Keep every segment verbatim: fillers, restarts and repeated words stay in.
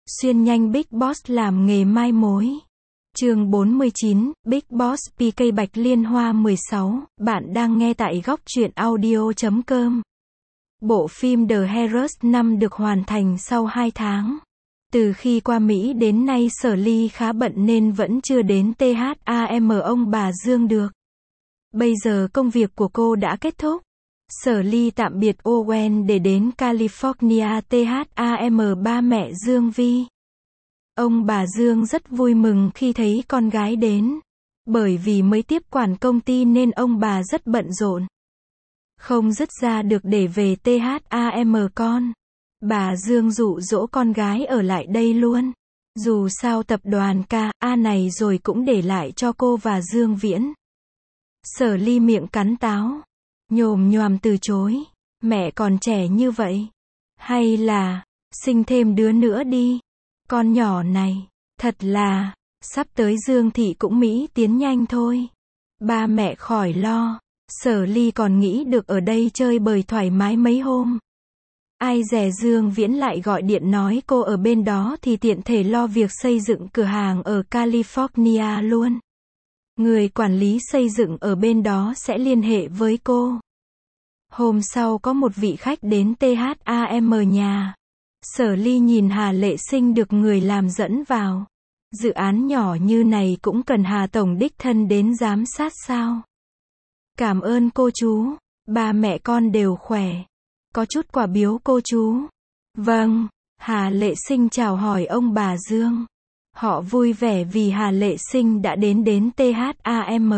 Xuyên nhanh Big Boss làm nghề mai mối. Chương bốn mươi chín, Big Boss pê ca Bạch Liên Hoa mười sáu, bạn đang nghe tại góc truyện audio chấm com. Bộ phim The Heroes năm được hoàn thành sau hai tháng. Từ khi qua Mỹ đến nay Sở Ly khá bận nên vẫn chưa đến thăm ông bà Dương được. Bây giờ công việc của cô đã kết thúc. Sở Ly tạm biệt Owen để đến California thăm ba mẹ Dương Vi. Ông bà Dương rất vui mừng khi thấy con gái đến. Bởi vì mới tiếp quản công ty nên ông bà rất bận rộn. Không dứt ra được để về thăm con. Bà Dương dụ dỗ con gái ở lại đây luôn. Dù sao tập đoàn ca a này rồi cũng để lại cho cô và Dương Viễn. Sở Ly miệng cắn táo. Nhồm nhoàm từ chối. Mẹ còn trẻ như vậy. Hay là, sinh thêm đứa nữa đi. Con nhỏ này, thật là, sắp tới Dương Thị cũng Mỹ tiến nhanh thôi. Ba mẹ khỏi lo. Sở Ly còn nghĩ được ở đây chơi bời thoải mái mấy hôm. Ai dè Dương Viễn lại gọi điện nói cô ở bên đó thì tiện thể lo việc xây dựng cửa hàng ở California luôn. Người quản lý xây dựng ở bên đó sẽ liên hệ với cô. Hôm sau có một vị khách đến thăm nhà. Sở Ly nhìn Hà Lệ Sinh được người làm dẫn vào. Dự án nhỏ như này cũng cần Hà Tổng đích thân đến giám sát sao? Cảm ơn cô chú. Ba mẹ con đều khỏe. Có chút quà biếu cô chú. Vâng. Hà Lệ Sinh chào hỏi ông bà Dương. Họ vui vẻ vì Hà Lệ Sinh đã đến đến thăm.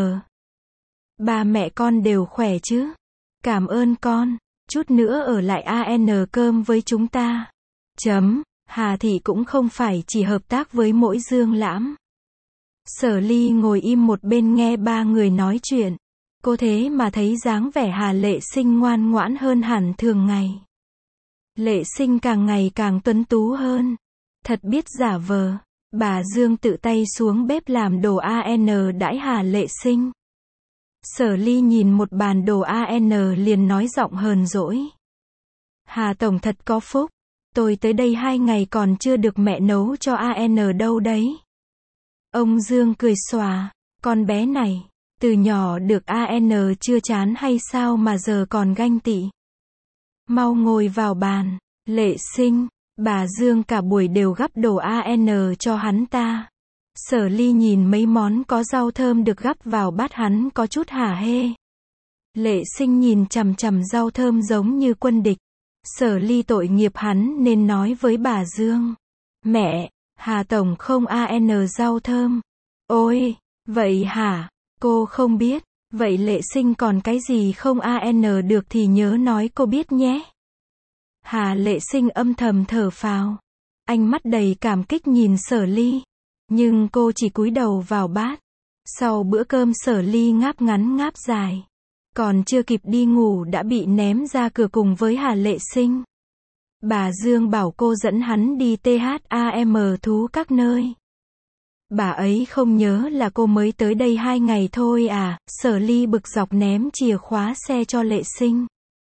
Ba mẹ con đều khỏe chứ? Cảm ơn con. Chút nữa ở lại ăn cơm với chúng ta. Chấm. Hà Thị cũng không phải chỉ hợp tác với mỗi Dương Lãm. Sở Ly ngồi im một bên nghe ba người nói chuyện. Cô thế mà thấy dáng vẻ Hà Lệ Sinh ngoan ngoãn hơn hẳn thường ngày. Lệ Sinh càng ngày càng tuấn tú hơn. Thật biết giả vờ. Bà Dương tự tay xuống bếp làm đồ ăn đãi Hà Lệ Sinh. Sở Ly nhìn một bàn đồ ăn liền nói giọng hờn dỗi. Hà Tổng thật có phúc. Tôi tới đây hai ngày còn chưa được mẹ nấu cho ăn đâu đấy. Ông Dương cười xòa. Con bé này, từ nhỏ được ăn chưa chán hay sao mà giờ còn ganh tị. Mau ngồi vào bàn. Lệ Sinh. Bà Dương cả buổi đều gắp đồ ăn cho hắn ta. Sở Ly nhìn mấy món có rau thơm được gắp vào bát hắn có chút hả hê. Lệ Sinh nhìn chằm chằm rau thơm giống như quân địch. Sở Ly tội nghiệp hắn nên nói với bà Dương. Mẹ, Hà Tổng không ăn rau thơm. Ôi, vậy hả? Cô không biết. Vậy Lệ Sinh còn cái gì không ăn được thì nhớ nói cô biết nhé. Hà Lệ Sinh âm thầm thở phào. Ánh mắt đầy cảm kích nhìn Sở Ly. Nhưng cô chỉ cúi đầu vào bát. Sau bữa cơm Sở Ly ngáp ngắn ngáp dài. Còn chưa kịp đi ngủ đã bị ném ra cửa cùng với Hà Lệ Sinh. Bà Dương bảo cô dẫn hắn đi thăm thú các nơi. Bà ấy không nhớ là cô mới tới đây hai ngày thôi à. Sở Ly bực dọc ném chìa khóa xe cho Lệ Sinh.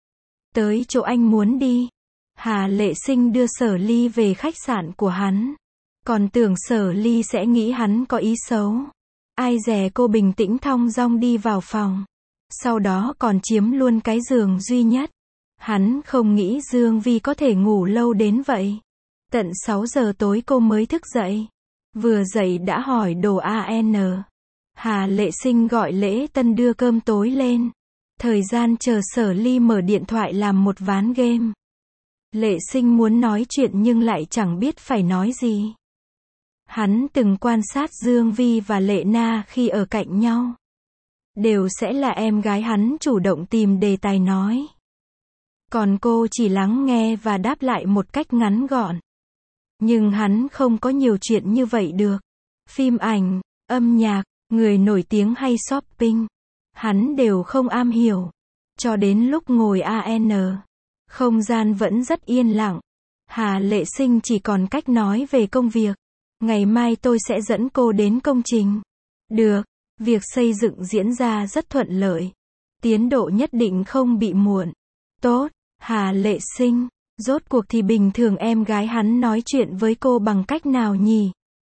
Tới chỗ anh muốn đi. Hà Lệ Sinh đưa Sở Ly về khách sạn của hắn. Còn tưởng Sở Ly sẽ nghĩ hắn có ý xấu. Ai dè cô bình tĩnh thong dong đi vào phòng. Sau đó còn chiếm luôn cái giường duy nhất. Hắn không nghĩ Dương Vi có thể ngủ lâu đến vậy. Tận sáu giờ tối cô mới thức dậy. Vừa dậy đã hỏi đồ ăn. Hà Lệ Sinh gọi Lễ Tân đưa cơm tối lên. Thời gian chờ Sở Ly mở điện thoại làm một ván game. Lệ Sinh muốn nói chuyện nhưng lại chẳng biết phải nói gì. Hắn từng quan sát Dương Vi và Lệ Na khi ở cạnh nhau. Đều sẽ là em gái hắn chủ động tìm đề tài nói. Còn cô chỉ lắng nghe và đáp lại một cách ngắn gọn. Nhưng hắn không có nhiều chuyện như vậy được. Phim ảnh, âm nhạc, người nổi tiếng hay shopping. Hắn đều không am hiểu. Cho đến lúc ngồi ăn. Không gian vẫn rất yên lặng. Hà Lệ Sinh chỉ còn cách nói về công việc. Ngày mai tôi sẽ dẫn cô đến công trình. Được. Việc xây dựng diễn ra rất thuận lợi. Tiến độ nhất định không bị muộn. Tốt. Hà Lệ Sinh. Rốt cuộc thì bình thường em gái hắn nói chuyện với cô bằng cách nào nhỉ?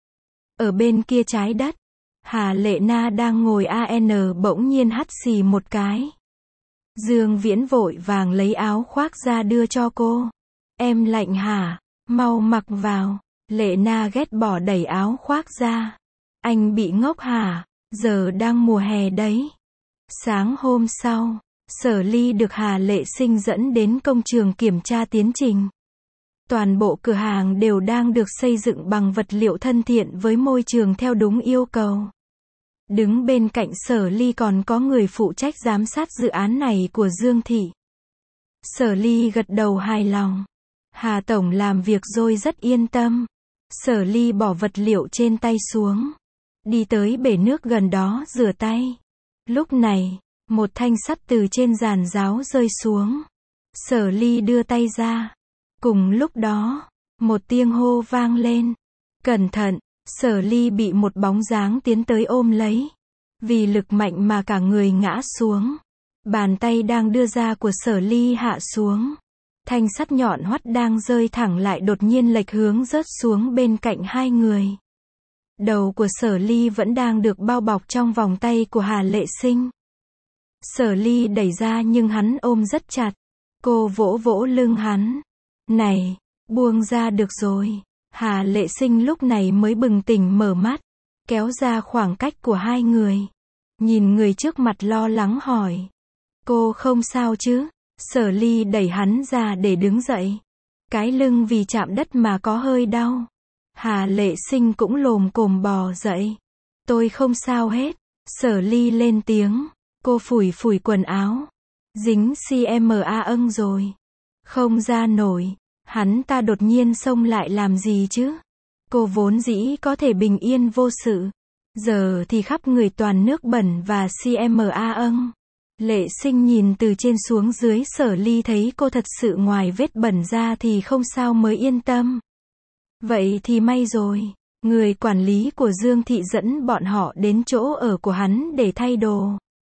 Ở bên kia trái đất, Hà Lệ Na đang ngồi an bỗng nhiên hắt xì một cái. Dương Viễn vội vàng lấy áo khoác ra đưa cho cô. Em lạnh hả? Mau mặc vào. Lệ Na ghét bỏ đẩy áo khoác ra. Anh bị ngốc hả? Giờ đang mùa hè đấy. Sáng hôm sau, Sở Ly được Hà Lệ Sinh dẫn đến công trường kiểm tra tiến trình. Toàn bộ cửa hàng đều đang được xây dựng bằng vật liệu thân thiện với môi trường theo đúng yêu cầu. Đứng bên cạnh Sở Ly còn có người phụ trách giám sát dự án này của Dương Thị. Sở Ly gật đầu hài lòng. Hà Tổng làm việc rồi rất yên tâm. Sở Ly bỏ vật liệu trên tay xuống. Đi tới bể nước gần đó rửa tay. Lúc này, một thanh sắt từ trên giàn giáo rơi xuống. Sở Ly đưa tay ra. Cùng lúc đó, một tiếng hô vang lên. Cẩn thận, Sở Ly bị một bóng dáng tiến tới ôm lấy. Vì lực mạnh mà cả người ngã xuống. Bàn tay đang đưa ra của Sở Ly hạ xuống. Thanh sắt nhọn hoắt đang rơi thẳng lại đột nhiên lệch hướng rớt xuống bên cạnh hai người. Đầu của Sở Ly vẫn đang được bao bọc trong vòng tay của Hà Lệ Sinh. Sở Ly đẩy ra nhưng hắn ôm rất chặt. Cô vỗ vỗ lưng hắn. Này, buông ra được rồi. Hà Lệ Sinh lúc này mới bừng tỉnh mở mắt. Kéo ra khoảng cách của hai người. Nhìn người trước mặt lo lắng hỏi. Cô không sao chứ? Sở Ly đẩy hắn ra để đứng dậy. Cái lưng vì chạm đất mà có hơi đau. Hà Lệ Sinh cũng lồm cồm bò dậy. Tôi không sao hết. Sở Ly lên tiếng. Cô phủi phủi quần áo. Dính xê em a âng rồi. Không ra nổi. Hắn ta đột nhiên xông lại làm gì chứ? Cô vốn dĩ có thể bình yên vô sự. Giờ thì khắp người toàn nước bẩn và xê em a âng. Lệ Sinh nhìn từ trên xuống dưới Sở Ly thấy cô thật sự ngoài vết bẩn ra thì không sao mới yên tâm. Vậy thì may rồi. Người quản lý của Dương Thị dẫn bọn họ đến chỗ ở của hắn để thay đồ.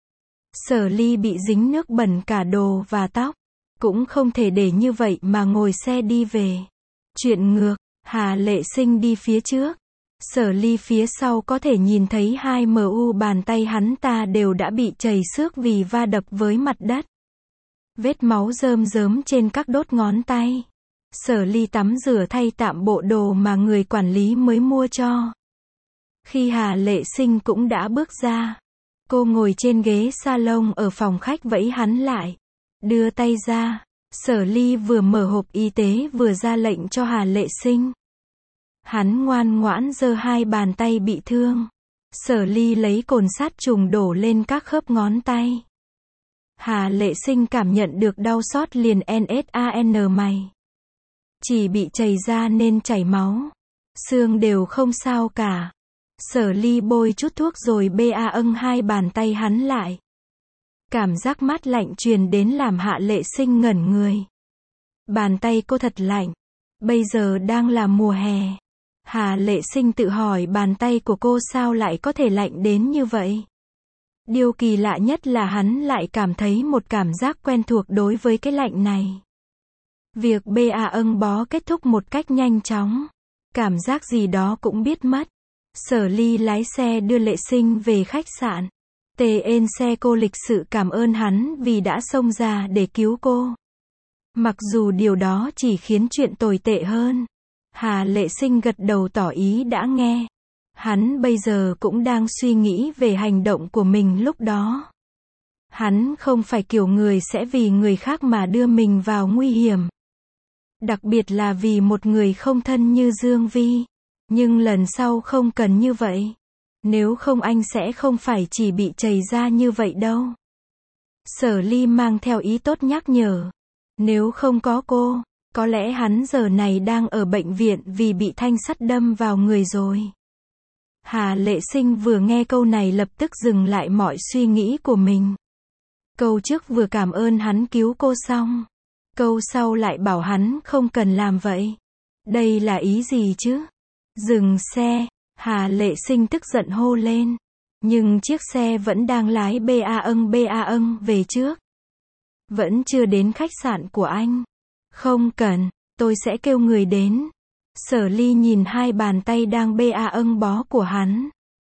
Sở Ly bị dính nước bẩn cả đồ và tóc. Cũng không thể để như vậy mà ngồi xe đi về. Chuyện ngược, Hà Lệ Sinh đi phía trước. Sở Ly phía sau có thể nhìn thấy hai mu bàn tay hắn ta đều đã bị chảy xước vì va đập với mặt đất. Vết máu rơm rớm trên các đốt ngón tay. Sở Ly tắm rửa thay tạm bộ đồ mà người quản lý mới mua cho. Khi Hà Lệ Sinh cũng đã bước ra. Cô ngồi trên ghế salon ở phòng khách vẫy hắn lại. Đưa tay ra. Sở Ly vừa mở hộp y tế vừa ra lệnh cho Hà Lệ Sinh. Hắn ngoan ngoãn giơ hai bàn tay bị thương. Sở Ly lấy cồn sát trùng đổ lên các khớp ngón tay. Hà Lệ Sinh cảm nhận được đau xót liền nsan mày. Chỉ bị chảy ra nên chảy máu. Xương đều không sao cả. Sở Ly bôi chút thuốc rồi ba âng hai bàn tay hắn lại. Cảm giác mát lạnh truyền đến làm Hạ Lệ Sinh ngẩn người. Bàn tay cô thật lạnh. Bây giờ đang là mùa hè. Hà Lệ Sinh tự hỏi bàn tay của cô sao lại có thể lạnh đến như vậy. Điều kỳ lạ nhất là hắn lại cảm thấy một cảm giác quen thuộc đối với cái lạnh này. Việc ba âng bó kết thúc một cách nhanh chóng. Cảm giác gì đó cũng biết mất. Sở Ly lái xe đưa Lệ Sinh về khách sạn. Tên xe cô lịch sự cảm ơn hắn vì đã xông ra để cứu cô. Mặc dù điều đó chỉ khiến chuyện tồi tệ hơn. Hà Lệ Sinh gật đầu tỏ ý đã nghe. Hắn bây giờ cũng đang suy nghĩ về hành động của mình lúc đó. Hắn không phải kiểu người sẽ vì người khác mà đưa mình vào nguy hiểm. Đặc biệt là vì một người không thân như Dương Vi. Nhưng lần sau không cần như vậy. Nếu không anh sẽ không phải chỉ bị chảy ra như vậy đâu. Sở Ly mang theo ý tốt nhắc nhở. Nếu không có cô, có lẽ hắn giờ này đang ở bệnh viện vì bị thanh sắt đâm vào người rồi. Hà Lệ Sinh vừa nghe câu này lập tức dừng lại mọi suy nghĩ của mình. Câu trước vừa cảm ơn hắn cứu cô xong. Câu sau lại bảo hắn không cần làm vậy. Đây là ý gì chứ? Dừng xe, Hà Lệ Sinh tức giận hô lên. Nhưng chiếc xe vẫn đang lái ba âng ba âng về trước. Vẫn chưa đến khách sạn của anh. Không cần, tôi sẽ kêu người đến. Sở Ly nhìn hai bàn tay đang bê a âng bó của hắn.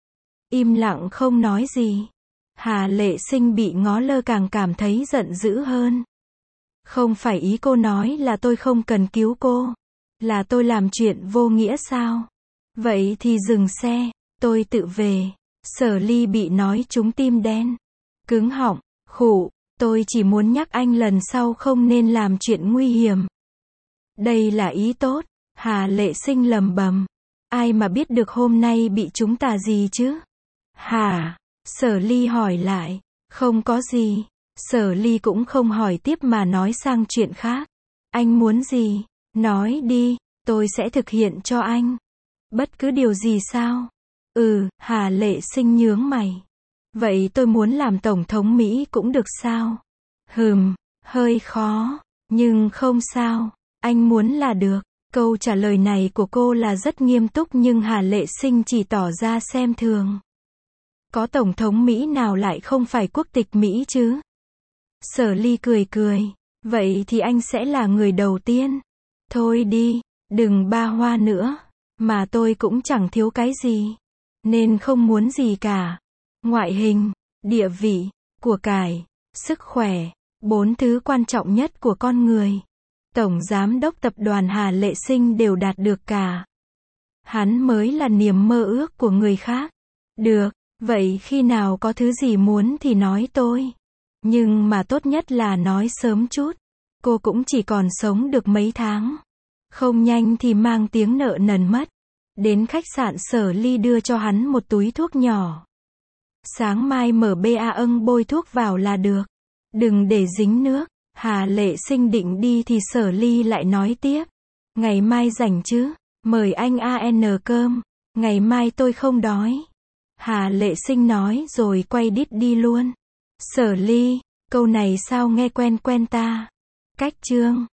Im lặng không nói gì. Hà Lệ Sinh bị ngó lơ càng cảm thấy giận dữ hơn. Không phải ý cô nói là tôi không cần cứu cô. Là tôi làm chuyện vô nghĩa sao? Vậy thì dừng xe, tôi tự về. Sở Ly bị nói trúng tim đen. Cứng họng, khụ, tôi chỉ muốn nhắc anh lần sau không nên làm chuyện nguy hiểm. Đây là ý tốt, Hà Lệ Sinh lầm bầm. Ai mà biết được hôm nay bị chúng tà gì chứ? Hả? Sở Ly hỏi lại. Không có gì. Sở Ly cũng không hỏi tiếp mà nói sang chuyện khác. Anh muốn gì? Nói đi, tôi sẽ thực hiện cho anh. Bất cứ điều gì sao? Ừ, Hà Lệ Sinh nhướng mày. Vậy tôi muốn làm Tổng thống Mỹ cũng được sao? Hừm, hơi khó, nhưng không sao, anh muốn là được. Câu trả lời này của cô là rất nghiêm túc nhưng Hà Lệ Sinh chỉ tỏ ra xem thường. Có Tổng thống Mỹ nào lại không phải quốc tịch Mỹ chứ? Sở Ly cười cười. Vậy thì anh sẽ là người đầu tiên. Thôi đi, đừng ba hoa nữa. Mà tôi cũng chẳng thiếu cái gì. Nên không muốn gì cả. Ngoại hình, địa vị, của cải, sức khỏe. Bốn thứ quan trọng nhất của con người. Tổng giám đốc tập đoàn Hà Lệ Sinh đều đạt được cả. Hắn mới là niềm mơ ước của người khác. Được, vậy khi nào có thứ gì muốn thì nói tôi. Nhưng mà tốt nhất là nói sớm chút. Cô cũng chỉ còn sống được mấy tháng. Không nhanh thì mang tiếng nợ nần mất. Đến khách sạn Sở Ly đưa cho hắn một túi thuốc nhỏ. Sáng mai mở bê a âng bôi thuốc vào là được. Đừng để dính nước. Hà Lệ Sinh định đi thì Sở Ly lại nói tiếp. Ngày mai rảnh chứ? Mời anh ăn cơm. Ngày mai tôi không đói. Hà Lệ Sinh nói rồi quay đít đi luôn. Sở Ly, câu này sao nghe quen quen ta? Cách chương